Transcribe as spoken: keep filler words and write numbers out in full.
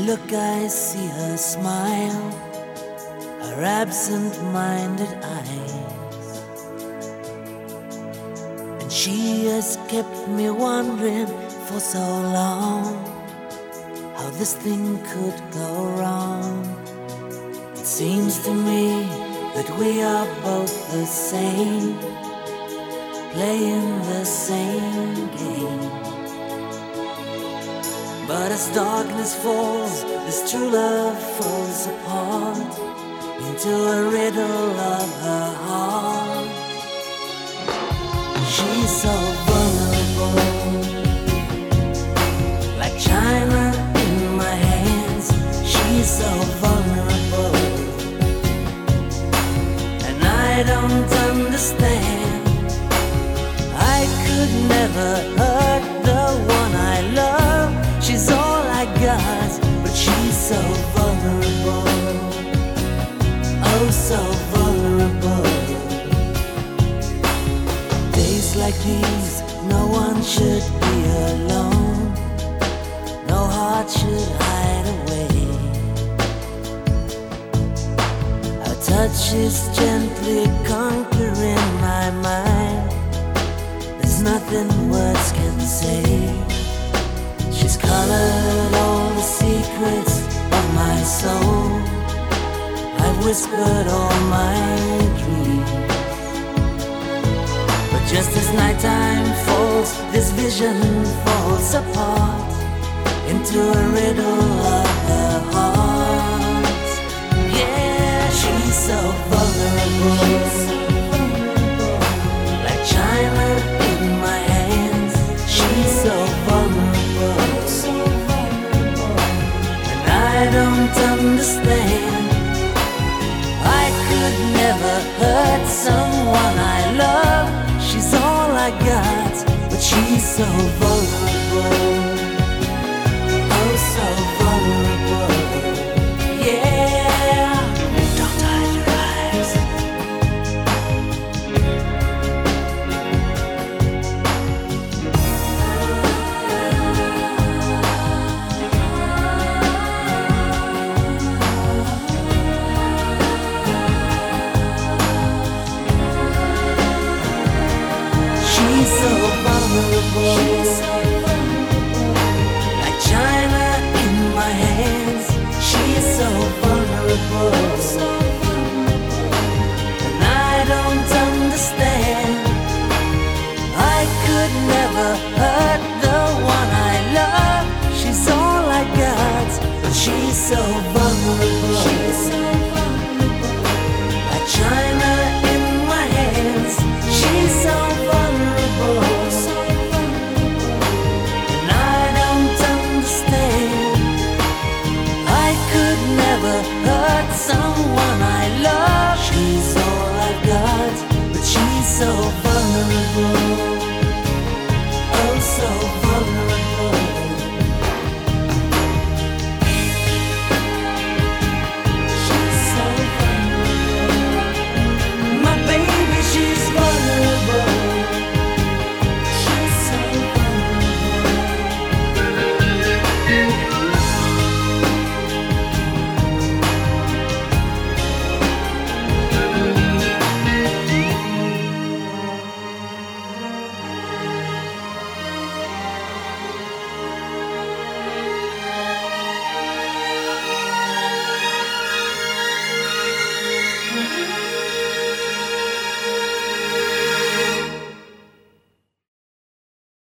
look, I see her smile, her absent-minded eyes, and she has kept me wondering for so long how this thing could go wrong. It seems to me that we are both the same, playing the same game. But as darkness falls, this true love falls apart into a riddle of her heart. She's so vulnerable, like china in my hands. She's so vulnerable, and I don't understand. I could never hurt the one I love. She's all I got, but she's so vulnerable, oh so vulnerable. Days like these, no one should be alone, no heart should hide away. Her touch is gently conquering my mind, there's nothing words can say. She's colored all the secrets of my soul, I've whispered all my dreams. But just as nighttime falls, this vision falls apart into a riddle of her heart. Yeah, she's so vulnerable, like china in my hands. She's so vulnerable, I don't understand. I could never hurt someone I love. She's all I got, but she's so vulnerable, oh so vulnerable. Yeah, don't hide your eyes. She's so vulnerable, like china in my hands. She's so vulnerable, and I don't understand. I could never hurt the one I love. She's all I got, but she's so vulnerable, like china in my hands. She's so vulnerable, and I don't understand. I could never hurt someone I love. She's all I got, but she's so